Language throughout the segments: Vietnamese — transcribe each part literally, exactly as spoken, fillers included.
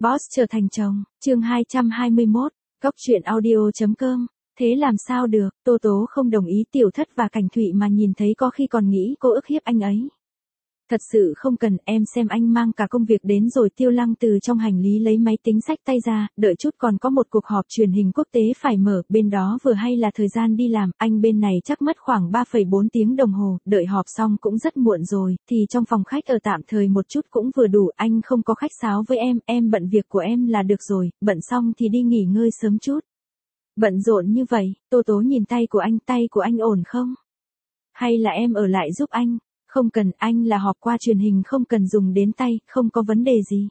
Boss trở thành chồng, chương hai trăm hai mươi mốt, Cốc truyện audio chấm com. Thế làm sao được, Tô Tố không đồng ý Tiểu Thất và Cảnh Thụy mà nhìn thấy có khi còn nghĩ cô ức hiếp anh ấy. Thật sự không cần, em xem anh mang cả công việc đến rồi. Tiêu Lăng từ trong hành lý lấy máy tính xách tay ra, đợi chút còn có một cuộc họp truyền hình quốc tế phải mở, bên đó vừa hay là thời gian đi làm, anh bên này chắc mất khoảng ba phẩy bốn tiếng đồng hồ, đợi họp xong cũng rất muộn rồi, thì trong phòng khách ở tạm thời một chút cũng vừa đủ, anh không có khách sáo với em, em bận việc của em là được rồi, bận xong thì đi nghỉ ngơi sớm chút. Bận rộn như vậy, Tô Tố nhìn tay của anh, tay của anh ổn không? Hay là em ở lại giúp anh? Không cần, anh là họp qua truyền hình không cần dùng đến tay, không có vấn đề gì.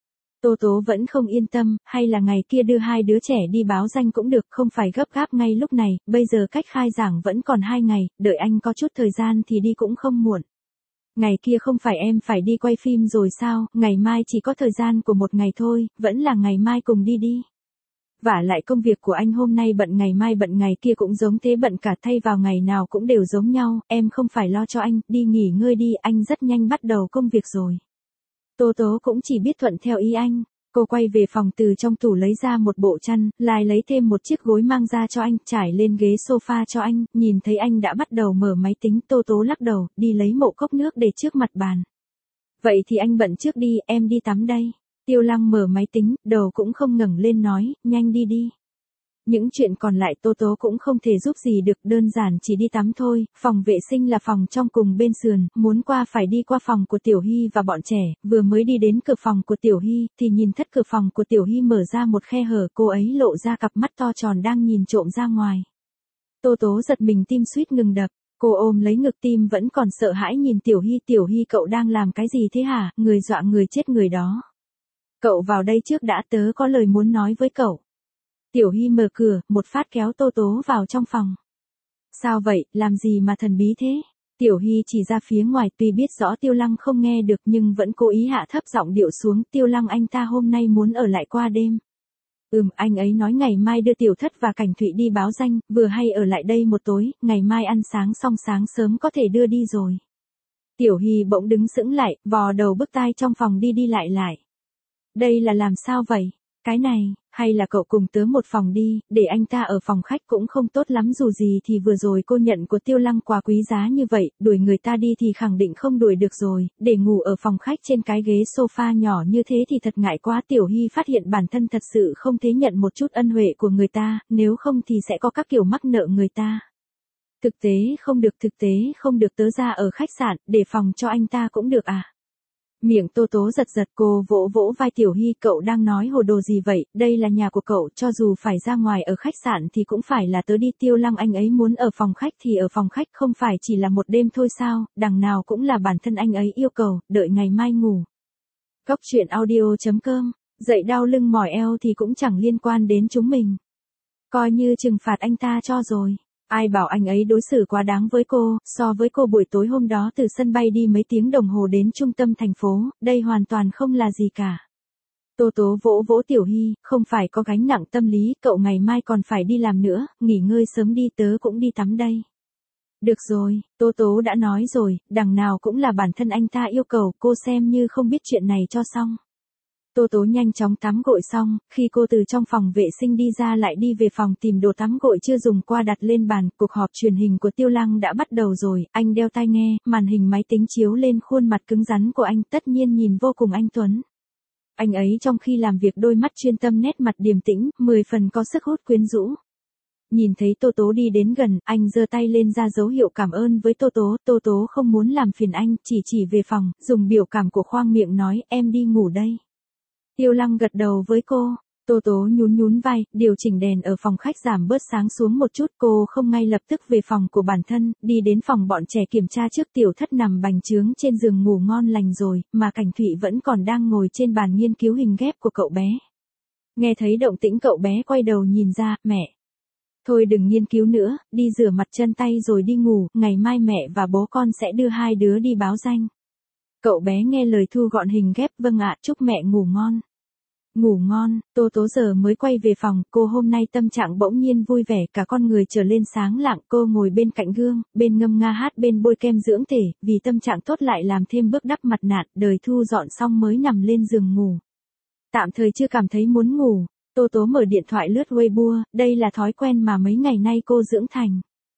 Tô Tố vẫn không yên tâm, hay là ngày kia đưa hai đứa trẻ đi báo danh cũng được, không phải gấp gáp ngay lúc này, bây giờ cách khai giảng vẫn còn hai ngày, đợi anh có chút thời gian thì đi cũng không muộn. Ngày kia không phải em phải đi quay phim rồi sao, ngày mai chỉ có thời gian của một ngày thôi, vẫn là ngày mai cùng đi đi. Vả lại công việc của anh hôm nay bận ngày mai bận ngày kia cũng giống thế, bận cả thay vào ngày nào cũng đều giống nhau, em không phải lo cho anh, đi nghỉ ngơi đi, anh rất nhanh bắt đầu công việc rồi. Tô Tố cũng chỉ biết thuận theo ý anh, cô quay về phòng từ trong tủ lấy ra một bộ chăn, lại lấy thêm một chiếc gối mang ra cho anh, trải lên ghế sofa cho anh, nhìn thấy anh đã bắt đầu mở máy tính, Tô Tố lắc đầu, đi lấy một cốc nước để trước mặt bàn. Vậy thì anh bận trước đi, em đi tắm đây. Tiêu Lăng mở máy tính, đầu cũng không ngẩng lên nói, nhanh đi đi. Những chuyện còn lại Tô Tố cũng không thể giúp gì được, đơn giản chỉ đi tắm thôi, phòng vệ sinh là phòng trong cùng bên sườn, muốn qua phải đi qua phòng của Tiểu Hy và bọn trẻ, vừa mới đi đến cửa phòng của Tiểu Hy, thì nhìn thất cửa phòng của Tiểu Hy mở ra một khe hở, cô ấy lộ ra cặp mắt to tròn đang nhìn trộm ra ngoài. Tô Tố giật mình, tim suýt ngừng đập, cô ôm lấy ngực, tim vẫn còn sợ hãi nhìn Tiểu Hy, Tiểu Hy cậu đang làm cái gì thế hả, người dọa người chết người đó. Cậu vào đây trước đã, tớ có lời muốn nói với cậu. Tiểu Hy mở cửa, một phát kéo Tô Tố vào trong phòng. Sao vậy, làm gì mà thần bí thế? Tiểu Hy chỉ ra phía ngoài, tuy biết rõ Tiêu Lăng không nghe được nhưng vẫn cố ý hạ thấp giọng điệu xuống, Tiêu Lăng anh ta hôm nay muốn ở lại qua đêm. Ừm, anh ấy nói ngày mai đưa Tiểu Thất và Cảnh Thụy đi báo danh, vừa hay ở lại đây một tối, ngày mai ăn sáng xong sáng sớm có thể đưa đi rồi. Tiểu Hy bỗng đứng sững lại, vò đầu bứt tai trong phòng đi đi lại lại. Đây là làm sao vậy? Cái này, hay là cậu cùng tớ một phòng đi, để anh ta ở phòng khách cũng không tốt lắm, dù gì thì vừa rồi cô nhận của Tiêu Lăng quà quý giá như vậy, đuổi người ta đi thì khẳng định không đuổi được rồi, để ngủ ở phòng khách trên cái ghế sofa nhỏ như thế thì thật ngại quá. Tiểu Hy phát hiện bản thân thật sự không thể nhận một chút ân huệ của người ta, nếu không thì sẽ có các kiểu mắc nợ người ta. Thực tế không được, thực tế không được, tớ ra ở khách sạn, để phòng cho anh ta cũng được à? Miệng Tô Tố giật giật, cô vỗ vỗ vai Tiểu Hy, cậu đang nói hồ đồ gì vậy, đây là nhà của cậu, cho dù phải ra ngoài ở khách sạn thì cũng phải là tớ đi. Tiêu Lăng anh ấy muốn ở phòng khách thì ở phòng khách, không phải chỉ là một đêm thôi sao, đằng nào cũng là bản thân anh ấy yêu cầu, đợi ngày mai ngủ. Cốc truyện audio chấm com, dậy đau lưng mỏi eo thì cũng chẳng liên quan đến chúng mình. Coi như trừng phạt anh ta cho rồi. Ai bảo anh ấy đối xử quá đáng với cô, so với cô buổi tối hôm đó từ sân bay đi mấy tiếng đồng hồ đến trung tâm thành phố, đây hoàn toàn không là gì cả. Tô Tố vỗ vỗ Tiểu Hy, không phải có gánh nặng tâm lý, cậu ngày mai còn phải đi làm nữa, nghỉ ngơi sớm đi, tớ cũng đi tắm đây. Được rồi, Tô Tố đã nói rồi, đằng nào cũng là bản thân anh ta yêu cầu, cô xem như không biết chuyện này cho xong. Tô Tố nhanh chóng tắm gội xong, khi cô từ trong phòng vệ sinh đi ra lại đi về phòng tìm đồ tắm gội chưa dùng qua đặt lên bàn, cuộc họp truyền hình của Tiêu Lăng đã bắt đầu rồi, anh đeo tai nghe, màn hình máy tính chiếu lên khuôn mặt cứng rắn của anh, tất nhiên nhìn vô cùng anh tuấn. Anh ấy trong khi làm việc đôi mắt chuyên tâm, nét mặt điềm tĩnh, mười phần có sức hút quyến rũ. Nhìn thấy Tô Tố đi đến gần, anh giơ tay lên ra dấu hiệu cảm ơn với Tô Tố, Tô Tố không muốn làm phiền anh, chỉ chỉ về phòng, dùng biểu cảm của khoang miệng nói, em đi ngủ đây. Tiêu Lăng gật đầu với cô, Tô Tố nhún nhún vai, điều chỉnh đèn ở phòng khách giảm bớt sáng xuống một chút, cô không ngay lập tức về phòng của bản thân, đi đến phòng bọn trẻ kiểm tra trước. Tiểu Thất nằm bành trướng trên giường ngủ ngon lành rồi, mà Cảnh Thụy vẫn còn đang ngồi trên bàn nghiên cứu hình ghép của cậu bé. Nghe thấy động tĩnh cậu bé quay đầu nhìn ra, mẹ. Thôi đừng nghiên cứu nữa, đi rửa mặt chân tay rồi đi ngủ, ngày mai mẹ và bố con sẽ đưa hai đứa đi báo danh. Cậu bé nghe lời thu gọn hình ghép, vâng ạ, chúc mẹ ngủ ngon. Ngủ ngon, Tô Tố giờ mới quay về phòng, cô hôm nay tâm trạng bỗng nhiên vui vẻ, cả con người trở lên sáng lạng, cô ngồi bên cạnh gương, bên ngâm nga hát bên bôi kem dưỡng thể, vì tâm trạng tốt lại làm thêm bước đắp mặt nạ, đời thu dọn xong mới nằm lên giường ngủ. Tạm thời chưa cảm thấy muốn ngủ, Tô Tố mở điện thoại lướt Weibo, đây là thói quen mà mấy ngày nay cô dưỡng thành.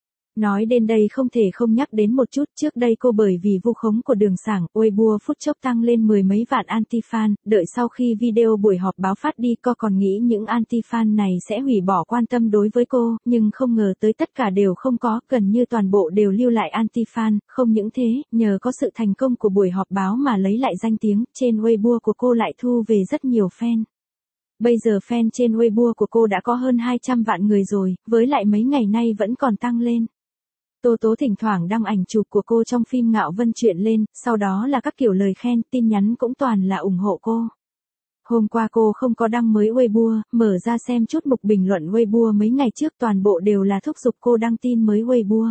Nói đến đây không thể không nhắc đến một chút, trước đây cô bởi vì vu khống của Đường Sảng, Weibo phút chốc tăng lên mười mấy vạn anti-fan, đợi sau khi video buổi họp báo phát đi cô còn nghĩ những anti-fan này sẽ hủy bỏ quan tâm đối với cô, nhưng không ngờ tới tất cả đều không có, gần như toàn bộ đều lưu lại anti-fan, không những thế, nhờ có sự thành công của buổi họp báo mà lấy lại danh tiếng, trên Weibo của cô lại thu về rất nhiều fan. Bây giờ fan trên Weibo của cô đã có hơn hai trăm vạn người rồi, với lại mấy ngày nay vẫn còn tăng lên. Tô Tố thỉnh thoảng đăng ảnh chụp của cô trong phim Ngạo Vân Truyện lên, sau đó là các kiểu lời khen, tin nhắn cũng toàn là ủng hộ cô. Hôm qua cô không có đăng mới Weibo, mở ra xem chút mục bình luận Weibo mấy ngày trước toàn bộ đều là thúc giục cô đăng tin mới Weibo.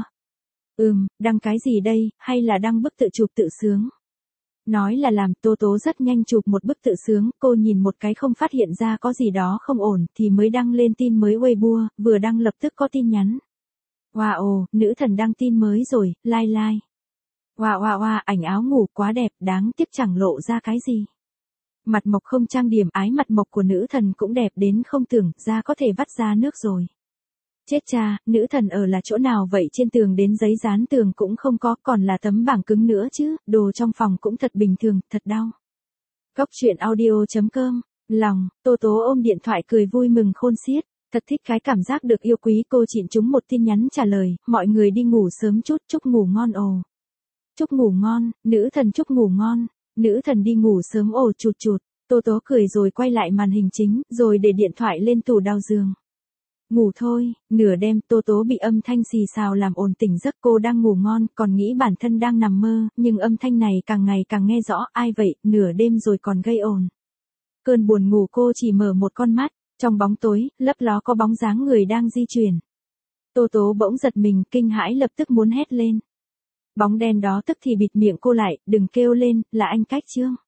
Ừm, đăng cái gì đây, hay là đăng bức tự chụp tự sướng? Nói là làm, Tô Tố rất nhanh chụp một bức tự sướng, cô nhìn một cái không phát hiện ra có gì đó không ổn thì mới đăng lên tin mới Weibo, vừa đăng lập tức có tin nhắn. Wow, nữ thần đăng tin mới rồi, like like. Wow wow wow, ảnh áo ngủ quá đẹp, đáng tiếc chẳng lộ ra cái gì. Mặt mộc không trang điểm, ái mặt mộc của nữ thần cũng đẹp đến không tưởng ra có thể vắt ra nước rồi. Chết cha, nữ thần ở là chỗ nào vậy, trên tường đến giấy dán tường cũng không có, còn là tấm bảng cứng nữa chứ, đồ trong phòng cũng thật bình thường, thật đau. Cóc truyện audio chấm com, lòng, Tô Tố ôm điện thoại cười vui mừng khôn xiết. Thật thích cái cảm giác được yêu quý, cô chịn trúng một tin nhắn trả lời, mọi người đi ngủ sớm chút, chúc ngủ ngon ồ. Chúc ngủ ngon, nữ thần chúc ngủ ngon, nữ thần đi ngủ sớm ồ chụt chụt, Tô Tố cười rồi quay lại màn hình chính, rồi để điện thoại lên tủ đao giường. Ngủ thôi, nửa đêm Tô Tố bị âm thanh xì xào làm ồn tỉnh giấc, cô đang ngủ ngon, còn nghĩ bản thân đang nằm mơ, nhưng âm thanh này càng ngày càng nghe rõ, ai vậy, nửa đêm rồi còn gây ồn. Cơn buồn ngủ cô chỉ mở một con mắt. Trong bóng tối, lấp ló có bóng dáng người đang di chuyển. Tô Tố bỗng giật mình, kinh hãi lập tức muốn hét lên. Bóng đen đó tức thì bịt miệng cô lại, đừng kêu lên, là anh Cách Trương.